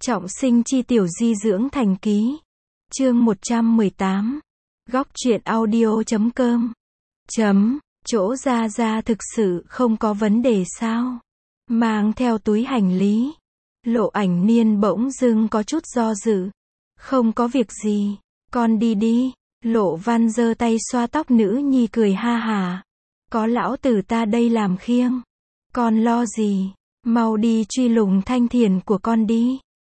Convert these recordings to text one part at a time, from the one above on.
Trọng sinh chi tiểu di dưỡng thành ký. Chương 118. Góc truyện audio.com. Chỗ ra ra thực sự không có vấn đề sao? Mang theo túi hành lý. Lộ Ảnh Niên bỗng dưng có chút do dự. Không có việc gì, con đi đi. Lộ Văn giơ tay xoa tóc nữ nhi cười ha hà. Có lão tử ta đây làm khiêng. Con lo gì, mau đi truy lùng Thanh Thiền của con đi.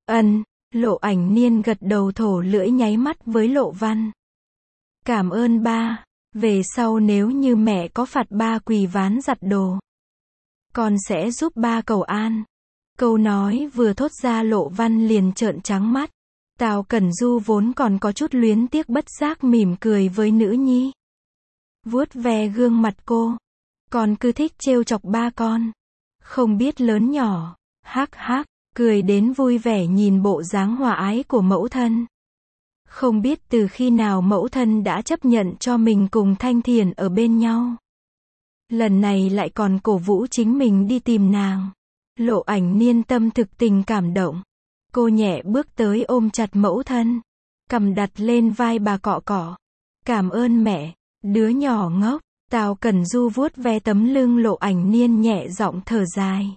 Lộ Ảnh Niên gật đầu thổ lưỡi nháy mắt với Lộ Văn. Cảm ơn ba, về sau nếu như mẹ có phạt ba quỳ ván giặt đồ, con sẽ giúp ba cầu an. Câu nói vừa thốt ra Lộ Văn liền trợn trắng mắt. Tào Cẩn Du vốn còn có chút luyến tiếc bất giác mỉm cười với nữ nhi. Vuốt ve gương mặt cô. Con cứ thích trêu chọc ba con. Không biết lớn nhỏ. Hắc hắc. Cười đến vui vẻ nhìn bộ dáng hòa ái của mẫu thân. Không biết từ khi nào mẫu thân đã chấp nhận cho mình cùng Thanh Thiền ở bên nhau. Lần này lại còn cổ vũ chính mình đi tìm nàng. Lộ Ảnh Niên tâm thực tình cảm động. Cô nhẹ bước tới ôm chặt mẫu thân. Cầm đặt lên vai bà cọ cọ. Cảm ơn mẹ, đứa nhỏ ngốc. Tào Cẩn Du vuốt ve tấm lưng Lộ Ảnh Niên nhẹ giọng thở dài.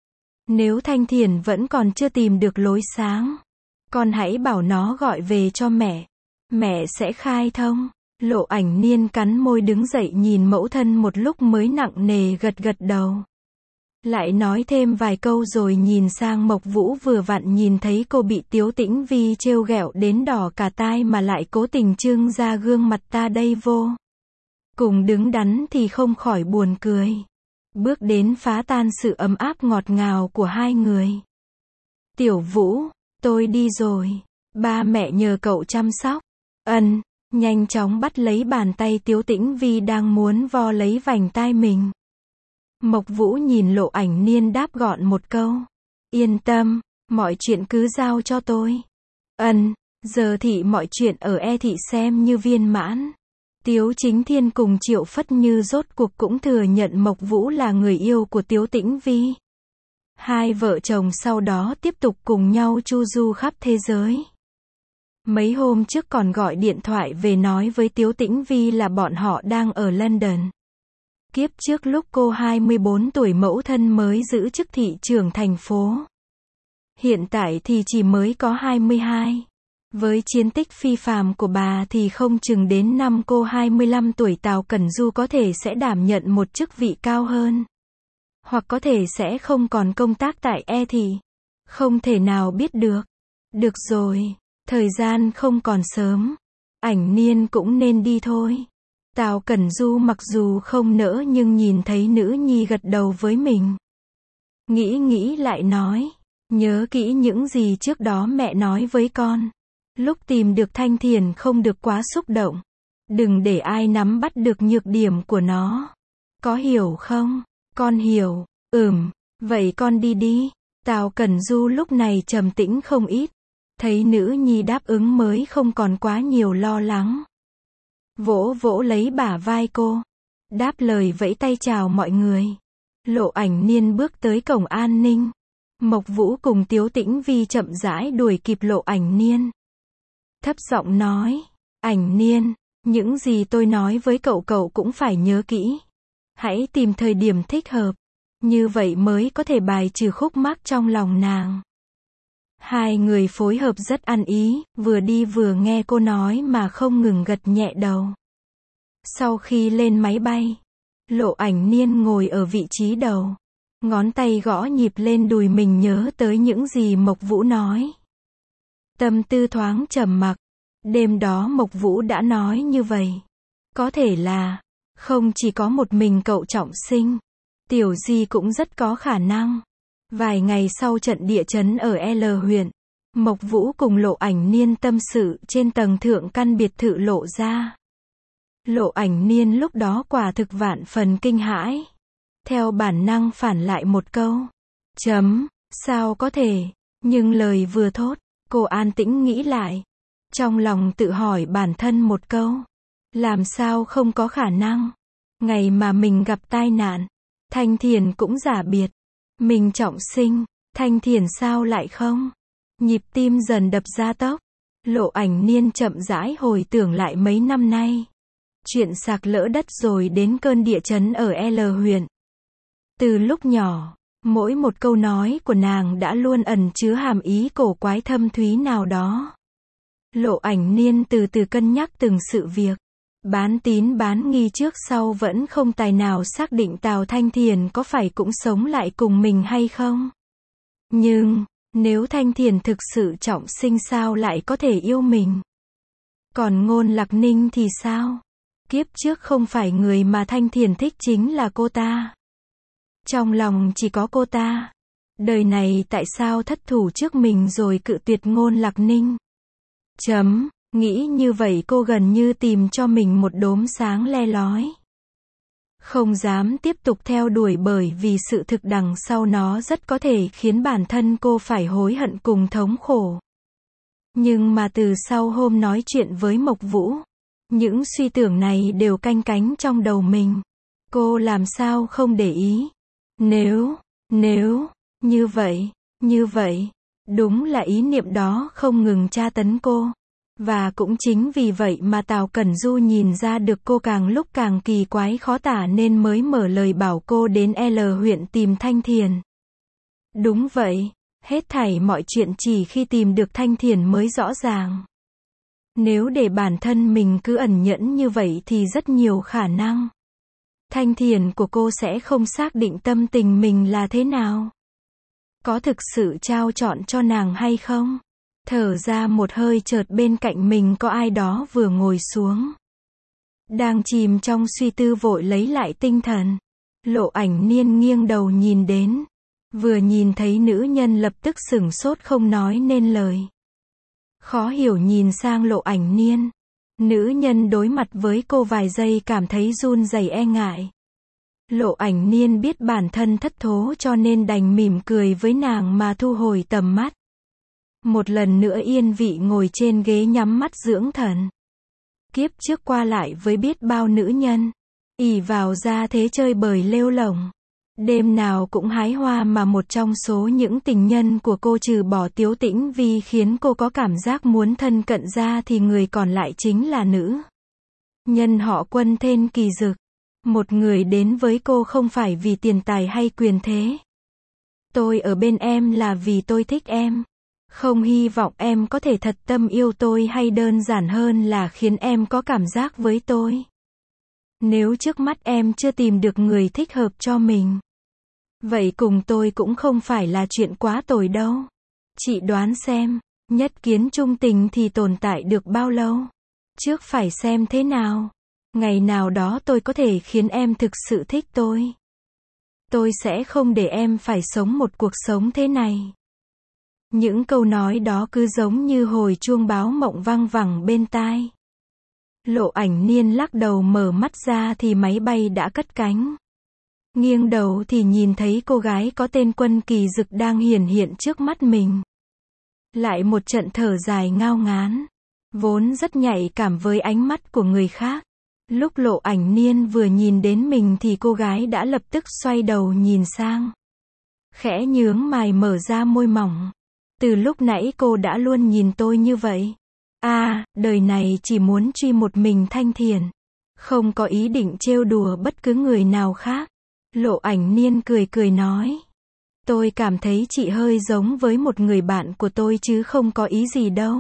Nếu Thanh Thiền vẫn còn chưa tìm được lối sáng, con hãy bảo nó gọi về cho mẹ. Mẹ sẽ khai thông. Lộ Ảnh Niên cắn môi đứng dậy nhìn mẫu thân một lúc mới nặng nề gật gật đầu. Lại nói thêm vài câu rồi nhìn sang Mộc Vũ, vừa vặn nhìn thấy cô bị Tiếu Tĩnh Vi trêu ghẹo đến đỏ cả tai mà lại cố tình trưng ra gương mặt ta đây vô cùng đứng đắn thì không khỏi buồn cười. Bước đến phá tan sự ấm áp ngọt ngào của hai người. Tiểu Vũ, tôi đi rồi. Ba mẹ nhờ cậu chăm sóc. Nhanh chóng bắt lấy bàn tay Tiếu Tĩnh Vi đang muốn vo lấy vành tai mình. Mộc Vũ nhìn Lộ Ảnh Niên đáp gọn một câu. Yên tâm, mọi chuyện cứ giao cho tôi. Giờ thì mọi chuyện ở E thị xem như viên mãn. Tiếu Chính Thiên cùng Triệu Phất Như rốt cuộc cũng thừa nhận Mộc Vũ là người yêu của Tiếu Tĩnh Vi. Hai vợ chồng sau đó tiếp tục cùng nhau chu du khắp thế giới. Mấy hôm trước còn gọi điện thoại về nói với Tiếu Tĩnh Vi là bọn họ đang ở London. Kiếp trước lúc cô 24 tuổi mẫu thân mới giữ chức thị trưởng thành phố. Hiện tại thì chỉ mới có 22. Với chiến tích phi phàm của bà thì không chừng đến năm cô 25 tuổi Tào Cẩn Du có thể sẽ đảm nhận một chức vị cao hơn. Hoặc có thể sẽ không còn công tác tại E thị. Không thể nào biết được. Được rồi, thời gian không còn sớm. Ảnh Niên cũng nên đi thôi. Tào Cẩn Du mặc dù không nỡ nhưng nhìn thấy nữ nhi gật đầu với mình. Nghĩ lại nói. Nhớ kỹ những gì trước đó mẹ nói với con. Lúc tìm được Thanh Thiền không được quá xúc động. Đừng để ai nắm bắt được nhược điểm của nó. Có hiểu không? Con hiểu. Vậy con đi đi. Tào Cẩn Du lúc này trầm tĩnh không ít. Thấy nữ nhi đáp ứng mới không còn quá nhiều lo lắng. Vỗ vỗ lấy bả vai cô. Đáp lời vẫy tay chào mọi người. Lộ Ảnh Niên bước tới cổng an ninh. Mộc Vũ cùng Tiếu Tĩnh Vi chậm rãi đuổi kịp Lộ Ảnh Niên. Thấp giọng nói. Ảnh Niên, những gì tôi nói với cậu cũng phải nhớ kỹ. Hãy tìm thời điểm thích hợp. Như vậy mới có thể bài trừ khúc mắc trong lòng nàng. Hai người phối hợp rất ăn ý, vừa đi vừa nghe cô nói mà không ngừng gật nhẹ đầu. Sau khi lên máy bay, Lộ Ảnh Niên ngồi ở vị trí đầu. Ngón tay gõ nhịp lên đùi mình nhớ tới những gì Mộc Vũ nói. Tâm tư thoáng trầm mặc. Đêm đó Mộc Vũ đã nói như vậy. Có thể là, không chỉ có một mình cậu trọng sinh. Tiểu Di cũng rất có khả năng. Vài ngày sau trận địa chấn ở L huyện, Mộc Vũ cùng Lộ Ảnh Niên tâm sự trên tầng thượng căn biệt thự Lộ gia. Lộ Ảnh Niên lúc đó quả thực vạn phần kinh hãi. Theo bản năng phản lại một câu. Sao có thể? Nhưng lời vừa thốt, cô an tĩnh nghĩ lại. Trong lòng tự hỏi bản thân một câu. Làm sao không có khả năng? Ngày mà mình gặp tai nạn, Thanh Thiền cũng giả biệt. Mình trọng sinh, Thanh Thiền sao lại không? Nhịp tim dần đập ra tốc. Lộ Ảnh Niên chậm rãi hồi tưởng lại mấy năm nay. Chuyện sạc lỡ đất rồi đến cơn địa chấn ở L huyện. Từ lúc nhỏ, mỗi một câu nói của nàng đã luôn ẩn chứa hàm ý cổ quái thâm thúy nào đó. Lộ Ảnh Niên từ từ cân nhắc từng sự việc. Bán tín bán nghi trước sau vẫn không tài nào xác định Tào Thanh Thiền có phải cũng sống lại cùng mình hay không. Nhưng, nếu Thanh Thiền thực sự trọng sinh sao lại có thể yêu mình? Còn Ngôn Lạc Ninh thì sao? Kiếp trước không phải người mà Thanh Thiền thích chính là cô ta. Trong lòng chỉ có cô ta. Đời này tại sao thất thủ trước mình rồi cự tuyệt Ngôn Lạc Ninh? Nghĩ như vậy cô gần như tìm cho mình một đốm sáng le lói. Không dám tiếp tục theo đuổi bởi vì sự thực đằng sau nó rất có thể khiến bản thân cô phải hối hận cùng thống khổ. Nhưng mà từ sau hôm nói chuyện với Mộc Vũ, những suy tưởng này đều canh cánh trong đầu mình. Cô làm sao không để ý? Nếu, như vậy, đúng là ý niệm đó không ngừng tra tấn cô. Và cũng chính vì vậy mà Tào Cẩn Du nhìn ra được cô càng lúc càng kỳ quái khó tả nên mới mở lời bảo cô đến L huyện tìm Thanh Thiền. Đúng vậy, hết thảy mọi chuyện chỉ khi tìm được Thanh Thiền mới rõ ràng. Nếu để bản thân mình cứ ẩn nhẫn như vậy thì rất nhiều khả năng Thanh Thiền của cô sẽ không xác định tâm tình mình là thế nào. Có thực sự trao chọn cho nàng hay không? Thở ra một hơi chợt bên cạnh mình có ai đó vừa ngồi xuống. Đang chìm trong suy tư vội lấy lại tinh thần. Lộ Ảnh Niên nghiêng đầu nhìn đến. Vừa nhìn thấy nữ nhân lập tức sửng sốt không nói nên lời. Khó hiểu nhìn sang Lộ Ảnh Niên. Nữ nhân đối mặt với cô vài giây cảm thấy run rẩy e ngại. Lộ Ảnh Niên biết bản thân thất thố cho nên đành mỉm cười với nàng mà thu hồi tầm mắt. Một lần nữa yên vị ngồi trên ghế nhắm mắt dưỡng thần. Kiếp trước qua lại với biết bao nữ nhân. Ỷ vào ra thế chơi bời lêu lổng. Đêm nào cũng hái hoa mà một trong số những tình nhân của cô trừ bỏ Tiếu Tĩnh Vi khiến cô có cảm giác muốn thân cận ra thì người còn lại chính là nữ nhân họ Quân tên Kỳ Dực. Một người đến với cô không phải vì tiền tài hay quyền thế. Tôi ở bên em là vì tôi thích em. Không hy vọng em có thể thật tâm yêu tôi hay đơn giản hơn là khiến em có cảm giác với tôi. Nếu trước mắt em chưa tìm được người thích hợp cho mình, vậy cùng tôi cũng không phải là chuyện quá tồi đâu. Chị đoán xem, nhất kiến chung tình thì tồn tại được bao lâu? Trước phải xem thế nào. Ngày nào đó tôi có thể khiến em thực sự thích tôi. Tôi sẽ không để em phải sống một cuộc sống thế này. Những câu nói đó cứ giống như hồi chuông báo mộng vang vẳng bên tai. Lộ Ảnh Niên lắc đầu mở mắt ra thì máy bay đã cất cánh. Nghiêng đầu thì nhìn thấy cô gái có tên Quân Kỳ Dực đang hiển hiện trước mắt mình. Lại một trận thở dài ngao ngán. Vốn rất nhạy cảm với ánh mắt của người khác. Lúc Lộ Ảnh Niên vừa nhìn đến mình thì cô gái đã lập tức xoay đầu nhìn sang. Khẽ nhướng mày mở ra môi mỏng. Từ lúc nãy cô đã luôn nhìn tôi như vậy. Đời này chỉ muốn truy một mình Thanh Thiền. Không có ý định trêu đùa bất cứ người nào khác. Lộ Ảnh Niên cười cười nói. Tôi cảm thấy chị hơi giống với một người bạn của tôi chứ không có ý gì đâu.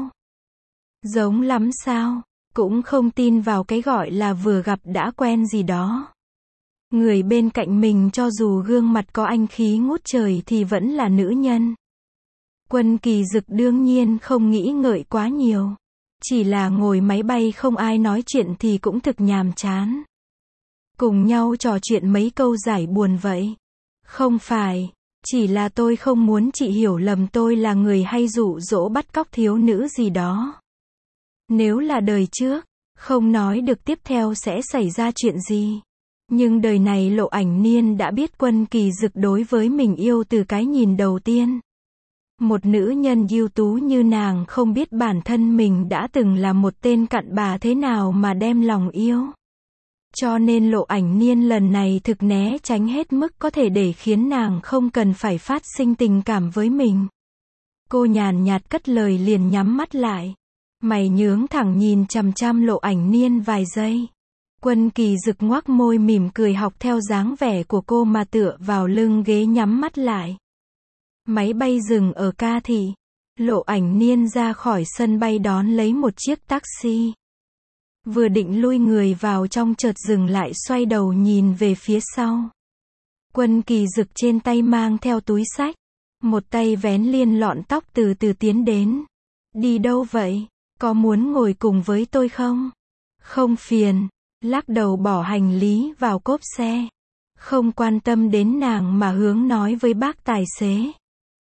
Giống lắm sao? Cũng không tin vào cái gọi là vừa gặp đã quen gì đó. Người bên cạnh mình cho dù gương mặt có anh khí ngút trời thì vẫn là nữ nhân. Quân Kỳ Dực đương nhiên không nghĩ ngợi quá nhiều. Chỉ là ngồi máy bay không ai nói chuyện thì cũng thực nhàm chán. Cùng nhau trò chuyện mấy câu giải buồn vậy. Không phải, chỉ là tôi không muốn chị hiểu lầm tôi là người hay dụ dỗ bắt cóc thiếu nữ gì đó. Nếu là đời trước, không nói được tiếp theo sẽ xảy ra chuyện gì. Nhưng đời này Lộ Ảnh Niên đã biết Quân Kỳ Dực đối với mình yêu từ cái nhìn đầu tiên. Một nữ nhân ưu tú như nàng không biết bản thân mình đã từng là một tên cặn bà thế nào mà đem lòng yêu. Cho nên Lộ Ảnh Niên lần này thực né tránh hết mức có thể để khiến nàng không cần phải phát sinh tình cảm với mình. Cô nhàn nhạt cất lời liền nhắm mắt lại. Mày nhướng thẳng nhìn chằm chằm Lộ Ảnh Niên vài giây. Quân Kỳ Dực ngoác môi mỉm cười học theo dáng vẻ của cô mà tựa vào lưng ghế nhắm mắt lại. Máy bay dừng ở Ca Thị. Lộ Ảnh Niên ra khỏi sân bay đón lấy một chiếc taxi. Vừa định lui người vào trong chợt dừng lại xoay đầu nhìn về phía sau. Quân Kỳ Dực trên tay mang theo túi xách. Một tay vén liên lọn tóc từ từ tiến đến. Đi đâu vậy? Có muốn ngồi cùng với tôi không? Không phiền. Lắc đầu bỏ hành lý vào cốp xe. Không quan tâm đến nàng mà hướng nói với bác tài xế.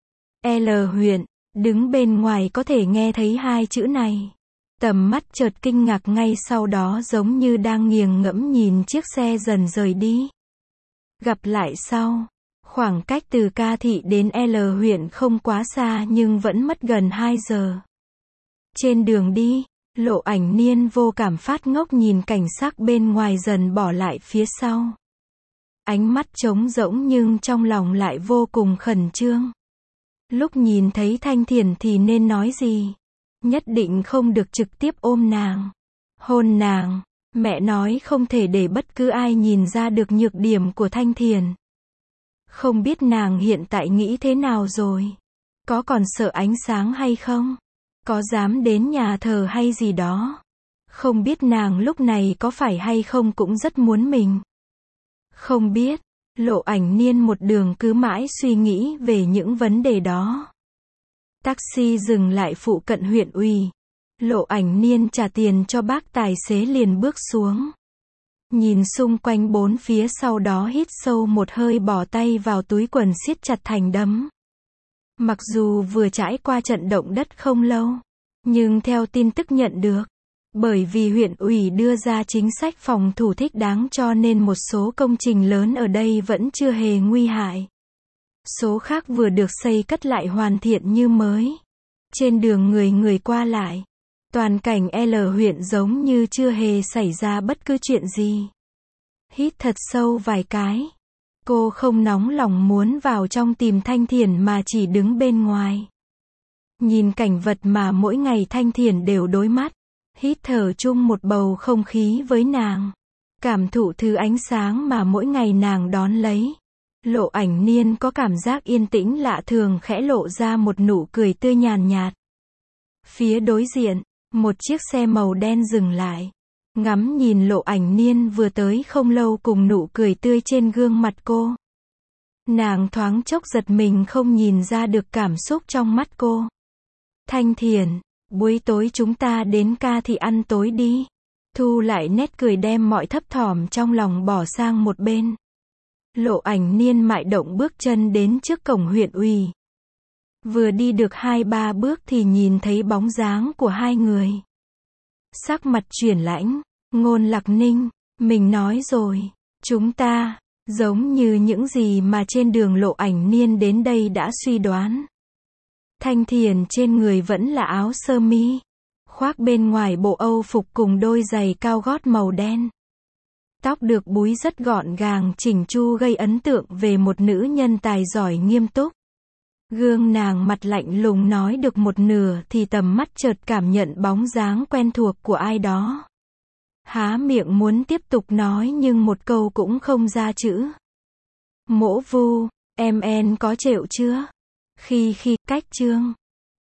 L huyện, đứng bên ngoài có thể nghe thấy hai chữ này. Tầm mắt chợt kinh ngạc ngay sau đó giống như đang nghiền ngẫm nhìn chiếc xe dần rời đi. Gặp lại sau. Khoảng cách từ Ca Thị đến L huyện không quá xa nhưng vẫn mất gần 2 giờ. Trên đường đi, Lộ Ảnh Niên vô cảm phát ngốc nhìn cảnh sắc bên ngoài dần bỏ lại phía sau. Ánh mắt trống rỗng nhưng trong lòng lại vô cùng khẩn trương. Lúc nhìn thấy Thanh Thiền thì nên nói gì? Nhất định không được trực tiếp ôm nàng, hôn nàng. Mẹ nói không thể để bất cứ ai nhìn ra được nhược điểm của Thanh Thiền. Không biết nàng hiện tại nghĩ thế nào rồi? Có còn sợ ánh sáng hay không? Có dám đến nhà thờ hay gì đó? Không biết nàng lúc này có phải hay không cũng rất muốn mình. Không biết. Lộ Ảnh Niên một đường cứ mãi suy nghĩ về những vấn đề đó. Taxi dừng lại phụ cận huyện ủy. Lộ Ảnh Niên trả tiền cho bác tài xế liền bước xuống. Nhìn xung quanh bốn phía sau đó hít sâu một hơi bỏ tay vào túi quần siết chặt thành đấm. Mặc dù vừa trải qua trận động đất không lâu, nhưng theo tin tức nhận được, bởi vì huyện ủy đưa ra chính sách phòng thủ thích đáng cho nên một số công trình lớn ở đây vẫn chưa hề nguy hại. Số khác vừa được xây cất lại hoàn thiện như mới. Trên đường người qua lại. Toàn cảnh L huyện giống như chưa hề xảy ra bất cứ chuyện gì. Hít thật sâu vài cái. Cô không nóng lòng muốn vào trong tìm Thanh Thiền mà chỉ đứng bên ngoài. Nhìn cảnh vật mà mỗi ngày Thanh Thiền đều đối mắt. Hít thở chung một bầu không khí với nàng. Cảm thụ thứ ánh sáng mà mỗi ngày nàng đón lấy. Lộ Ảnh Niên có cảm giác yên tĩnh lạ thường khẽ lộ ra một nụ cười tươi nhàn nhạt. Phía đối diện, một chiếc xe màu đen dừng lại. Ngắm nhìn Lộ Ảnh Niên vừa tới không lâu cùng nụ cười tươi trên gương mặt cô. Nàng thoáng chốc giật mình không nhìn ra được cảm xúc trong mắt cô. Thanh Thiền, buổi tối chúng ta đến Ca Thị ăn tối đi. Thu lại nét cười đem mọi thấp thỏm trong lòng bỏ sang một bên. Lộ Ảnh Niên mại động bước chân đến trước cổng huyện ủy. Vừa đi được 2-3 bước thì nhìn thấy bóng dáng của hai người. Sắc mặt chuyển lãnh, Ngôn Lạc Ninh, mình nói rồi, chúng ta, giống như những gì mà trên đường Lộ Ảnh Niên đến đây đã suy đoán. Thanh Thiền trên người vẫn là áo sơ mi, khoác bên ngoài bộ Âu phục cùng đôi giày cao gót màu đen. Tóc được búi rất gọn gàng chỉnh chu gây ấn tượng về một nữ nhân tài giỏi nghiêm túc. Gương nàng mặt lạnh lùng nói được một nửa thì tầm mắt chợt cảm nhận bóng dáng quen thuộc của ai đó. Há miệng muốn tiếp tục nói nhưng một câu cũng không ra chữ. Mỗ Vu, em có chịu chưa? Khi cách chương